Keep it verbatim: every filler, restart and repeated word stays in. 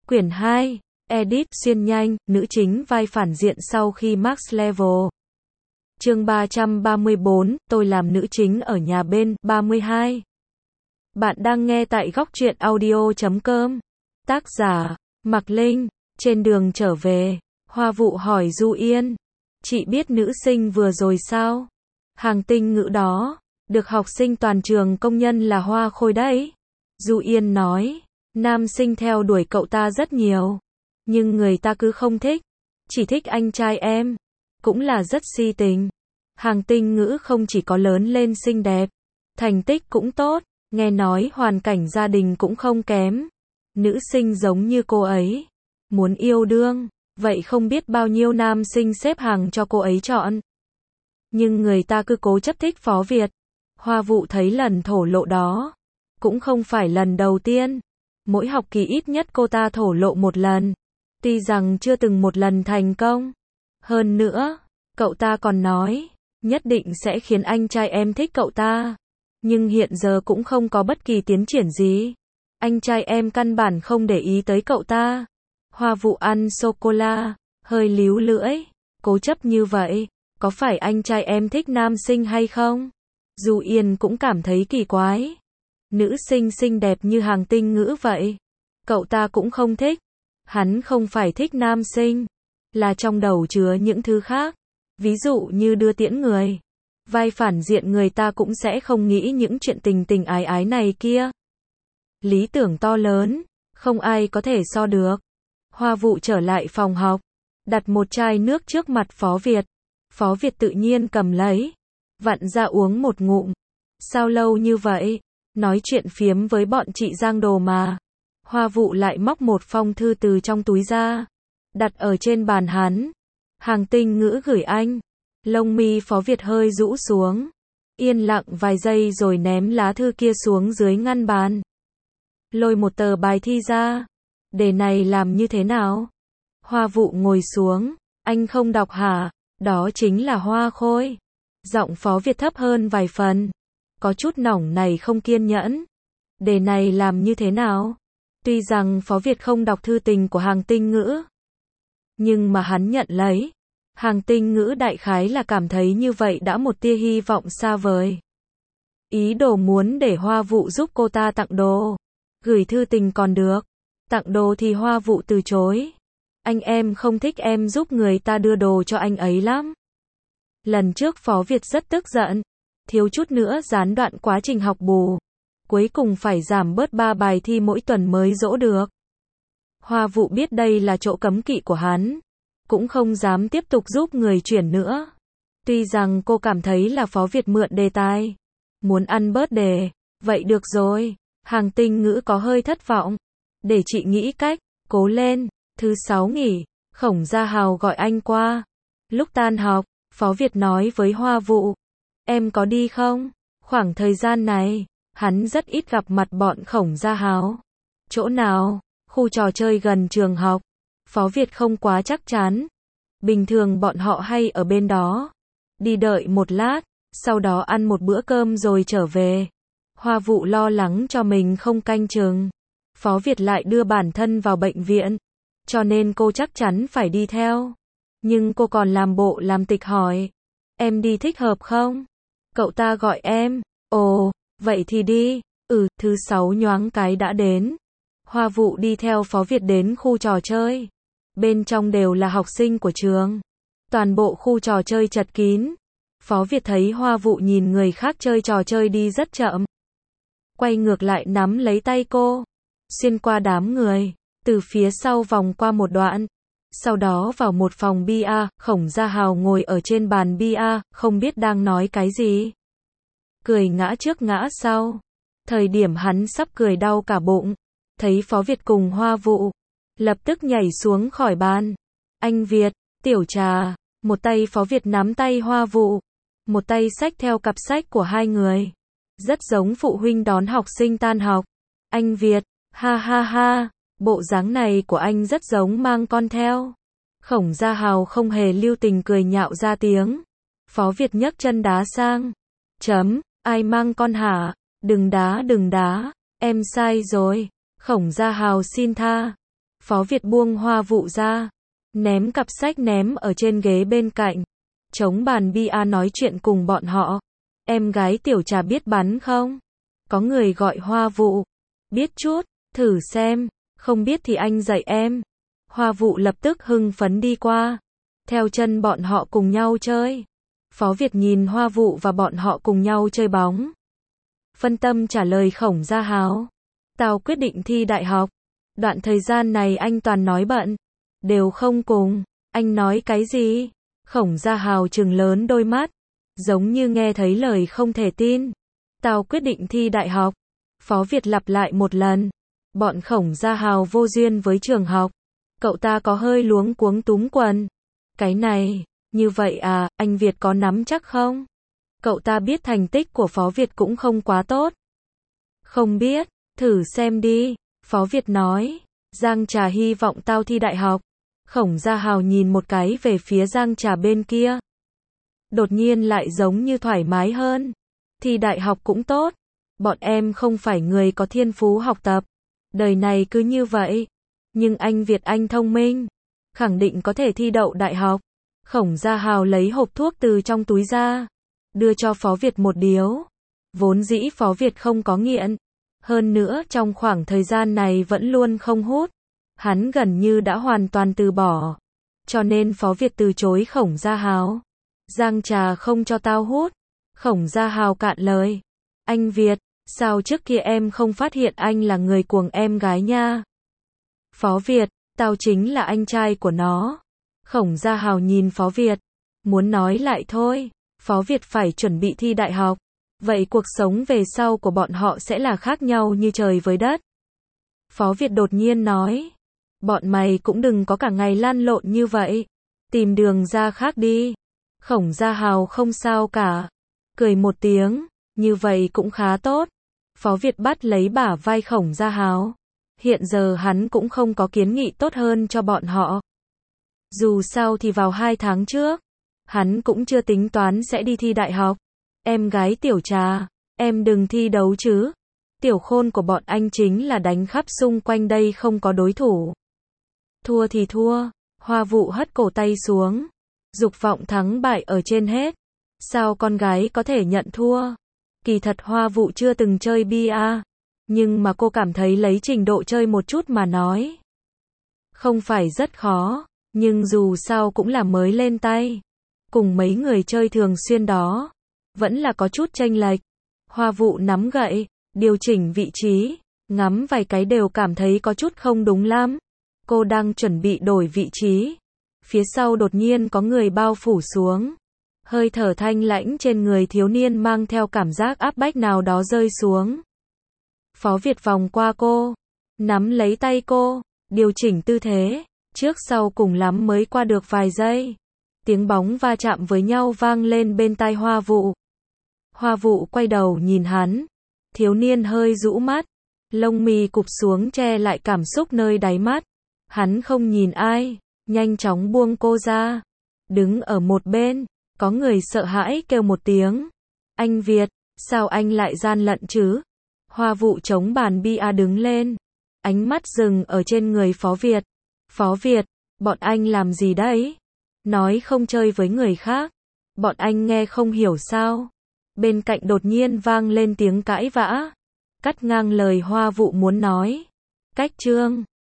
Quyển hai, Edit xuyên nhanh, nữ chính vai phản diện sau khi max level. Chương ba trăm ba mươi bốn, tôi làm nữ chính ở nhà bên, ba mươi hai. Bạn đang nghe tại góc truyện audio chấm com. Tác giả, Mạc Linh. Trên đường trở về, Hoa Vụ hỏi Du Yên. Chị biết nữ sinh vừa rồi sao? Hàng tinh ngữ đó, được học sinh toàn trường công nhận là hoa khôi đấy. Du Yên nói, nam sinh theo đuổi cậu ta rất nhiều. Nhưng người ta cứ không thích. Chỉ thích anh trai em. Cũng là rất si tình. Hàng tinh ngữ không chỉ có lớn lên xinh đẹp, thành tích cũng tốt, nghe nói hoàn cảnh gia đình cũng không kém. Nữ sinh giống như cô ấy, muốn yêu đương, vậy không biết bao nhiêu nam sinh xếp hàng cho cô ấy chọn. Nhưng người ta cứ cố chấp thích Phó Việt. Hoa Vụ thấy lần thổ lộ đó, cũng không phải lần đầu tiên. Mỗi học kỳ ít nhất cô ta thổ lộ một lần. Tuy rằng chưa từng một lần thành công. Hơn nữa, cậu ta còn nói, nhất định sẽ khiến anh trai em thích cậu ta. Nhưng hiện giờ cũng không có bất kỳ tiến triển gì. Anh trai em căn bản không để ý tới cậu ta. Hoa Vụ ăn sô-cô-la, hơi líu lưỡi. Cố chấp như vậy, có phải anh trai em thích nam sinh hay không? Du Yên cũng cảm thấy kỳ quái. Nữ sinh xinh đẹp như hàng tinh ngữ vậy, cậu ta cũng không thích. Hắn không phải thích nam sinh, là trong đầu chứa những thứ khác. Ví dụ như đưa tiễn người. Vai phản diện người ta cũng sẽ không nghĩ những chuyện tình tình ái ái này kia. Lý tưởng to lớn, không ai có thể so được. Hoa Vụ trở lại phòng học, đặt một chai nước trước mặt Phó Việt. Phó Việt tự nhiên cầm lấy, vặn ra uống một ngụm. Sao lâu như vậy? Nói chuyện phiếm với bọn chị Giang Đồ mà. Hoa Vụ lại móc một phong thư từ trong túi ra, đặt ở trên bàn hắn. Hàng tinh ngữ gửi anh. Lông mi Phó Việt hơi rũ xuống, yên lặng vài giây rồi ném lá thư kia xuống dưới ngăn bàn. Lôi một tờ bài thi ra. Đề này làm như thế nào? Hoa Vụ ngồi xuống. Anh không đọc hả? Đó chính là hoa khôi. Giọng Phó Việt thấp hơn vài phần, có chút nỏng này không kiên nhẫn. Đề này làm như thế nào? Tuy rằng Phó Việt không đọc thư tình của hàng tinh ngữ, nhưng mà hắn nhận lấy. Hàng tinh ngữ đại khái là cảm thấy như vậy đã một tia hy vọng xa vời. Ý đồ muốn để Hoa Vụ giúp cô ta tặng đồ. Gửi thư tình còn được, tặng đồ thì Hoa Vụ từ chối. Anh em không thích em giúp người ta đưa đồ cho anh ấy lắm. Lần trước Phó Việt rất tức giận, thiếu chút nữa gián đoạn quá trình học bù. Cuối cùng phải giảm bớt ba bài thi mỗi tuần mới dỗ được. Hoa Vụ biết đây là chỗ cấm kỵ của hắn, cũng không dám tiếp tục giúp người chuyển nữa. Tuy rằng cô cảm thấy là Phó Việt mượn đề tài, muốn ăn bớt đề. Vậy được rồi. Hàng tinh ngữ có hơi thất vọng. Để chị nghĩ cách. Cố lên. Thứ sáu nghỉ, Khổng Gia Hào gọi anh qua. Lúc tan học, Phó Việt nói với Hoa Vụ, em có đi không? Khoảng thời gian này, hắn rất ít gặp mặt bọn Khổng Gia Hào. Chỗ nào? Khu trò chơi gần trường học. Phó Việt không quá chắc chắn. Bình thường bọn họ hay ở bên đó. Đi đợi một lát, sau đó ăn một bữa cơm rồi trở về. Hoa Vụ lo lắng cho mình không canh chừng. Phó Việt lại đưa bản thân vào bệnh viện, cho nên cô chắc chắn phải đi theo. Nhưng cô còn làm bộ làm tịch hỏi, em đi thích hợp không? Cậu ta gọi em. Ồ, vậy thì đi. Ừ, thứ sáu nhoáng cái đã đến. Hoa Vụ đi theo Phó Việt đến khu trò chơi. Bên trong đều là học sinh của trường. Toàn bộ khu trò chơi chật kín. Phó Việt thấy Hoa Vụ nhìn người khác chơi trò chơi đi rất chậm, quay ngược lại nắm lấy tay cô, xuyên qua đám người, từ phía sau vòng qua một đoạn, sau đó vào một phòng bia. Khổng Gia Hào ngồi ở trên bàn bia, không biết đang nói cái gì, cười ngã trước ngã sau. Thời điểm hắn sắp cười đau cả bụng, thấy Phó Việt cùng Hoa Vụ, lập tức nhảy xuống khỏi bàn. Anh Việt, tiểu trà. Một tay Phó Việt nắm tay Hoa Vụ, một tay xách theo cặp sách của hai người, rất giống phụ huynh đón học sinh tan học. Anh Việt, ha ha ha, bộ dáng này của anh rất giống mang con theo. Khổng Gia Hào không hề lưu tình cười nhạo ra tiếng. Phó Việt nhấc chân đá sang. Chấm, ai mang con hả? Đừng đá đừng đá, em sai rồi. Khổng Gia Hào xin tha. Phó Việt buông Hoa Vụ ra, ném cặp sách ném ở trên ghế bên cạnh, chống bàn bia nói chuyện cùng bọn họ. Em gái Tiểu Trà biết bắn không? Có người gọi Hoa Vụ. Biết chút, thử xem, không biết thì anh dạy em. Hoa Vụ lập tức hưng phấn đi qua, theo chân bọn họ cùng nhau chơi. Phó Việt nhìn Hoa Vụ và bọn họ cùng nhau chơi bóng. Phân tâm trả lời Khổng Gia Hào. Tao quyết định thi đại học. Đoạn thời gian này anh toàn nói bận, đều không cùng. Anh nói cái gì? Khổng Gia Hào trừng lớn đôi mắt, giống như nghe thấy lời không thể tin. Tao quyết định thi đại học. Phó Việt lặp lại một lần. Bọn Khổng Gia Hào vô duyên với trường học. Cậu ta có hơi luống cuống túm quần. Cái này, như vậy à, anh Việt có nắm chắc không? Cậu ta biết thành tích của Phó Việt cũng không quá tốt. Không biết, thử xem đi. Phó Việt nói. Giang Trà hy vọng tao thi đại học. Khổng Gia Hào nhìn một cái về phía Giang Trà bên kia. Đột nhiên lại giống như thoải mái hơn. Thi đại học cũng tốt. Bọn em không phải người có thiên phú học tập. Đời này cứ như vậy. Nhưng anh Việt anh thông minh. Khẳng định có thể thi đậu đại học. Khổng Gia Hào lấy hộp thuốc từ trong túi ra. Đưa cho Phó Việt một điếu. Vốn dĩ Phó Việt không có nghiện. Hơn nữa trong khoảng thời gian này vẫn luôn không hút. Hắn gần như đã hoàn toàn từ bỏ. Cho nên Phó Việt từ chối Khổng Gia Hào. Giang Trà không cho tao hút. Khổng Gia Hào cạn lời. Anh Việt, sao trước kia em không phát hiện anh là người cuồng em gái nha? Phó Việt, tao chính là anh trai của nó. Khổng Gia Hào nhìn Phó Việt. Muốn nói lại thôi. Phó Việt phải chuẩn bị thi đại học. Vậy cuộc sống về sau của bọn họ sẽ là khác nhau như trời với đất. Phó Việt đột nhiên nói. Bọn mày cũng đừng có cả ngày lăn lộn như vậy. Tìm đường ra khác đi. Khổng Gia Hào không sao cả. Cười một tiếng. Như vậy cũng khá tốt. Phó Việt bắt lấy bả vai Khổng Gia Hào. Hiện giờ hắn cũng không có kiến nghị tốt hơn cho bọn họ. Dù sao thì vào hai tháng trước, hắn cũng chưa tính toán sẽ đi thi đại học. Em gái Tiểu Trà, em đừng thi đấu chứ. Tiểu Khôn của bọn anh chính là đánh khắp xung quanh đây không có đối thủ. Thua thì thua. Hoa Vụ hất cổ tay xuống. Dục vọng thắng bại ở trên hết. Sao con gái có thể nhận thua? Kỳ thật Hoa Vụ chưa từng chơi bia. Nhưng mà cô cảm thấy lấy trình độ chơi một chút mà nói. Không phải rất khó. Nhưng dù sao cũng là mới lên tay. Cùng mấy người chơi thường xuyên đó. Vẫn là có chút chênh lệch. Hoa Vụ nắm gậy. Điều chỉnh vị trí. Ngắm vài cái đều cảm thấy có chút không đúng lắm. Cô đang chuẩn bị đổi vị trí. Phía sau đột nhiên có người bao phủ xuống. Hơi thở thanh lãnh trên người thiếu niên mang theo cảm giác áp bách nào đó rơi xuống. Phó Việt vòng qua cô. Nắm lấy tay cô. Điều chỉnh tư thế. Trước sau cùng lắm mới qua được vài giây. Tiếng bóng va chạm với nhau vang lên bên tai Hoa Vụ. Hoa Vụ quay đầu nhìn hắn. Thiếu niên hơi rũ mắt. Lông mi cụp xuống che lại cảm xúc nơi đáy mắt. Hắn không nhìn ai. Nhanh chóng buông cô ra. Đứng ở một bên. Có người sợ hãi kêu một tiếng. Anh Việt, sao anh lại gian lận chứ? Hoa Vụ chống bàn bia đứng lên. Ánh mắt dừng ở trên người Phó Việt. Phó Việt, bọn anh làm gì đấy? Nói không chơi với người khác. Bọn anh nghe không hiểu sao? Bên cạnh đột nhiên vang lên tiếng cãi vã. Cắt ngang lời Hoa Vụ muốn nói. Cách chương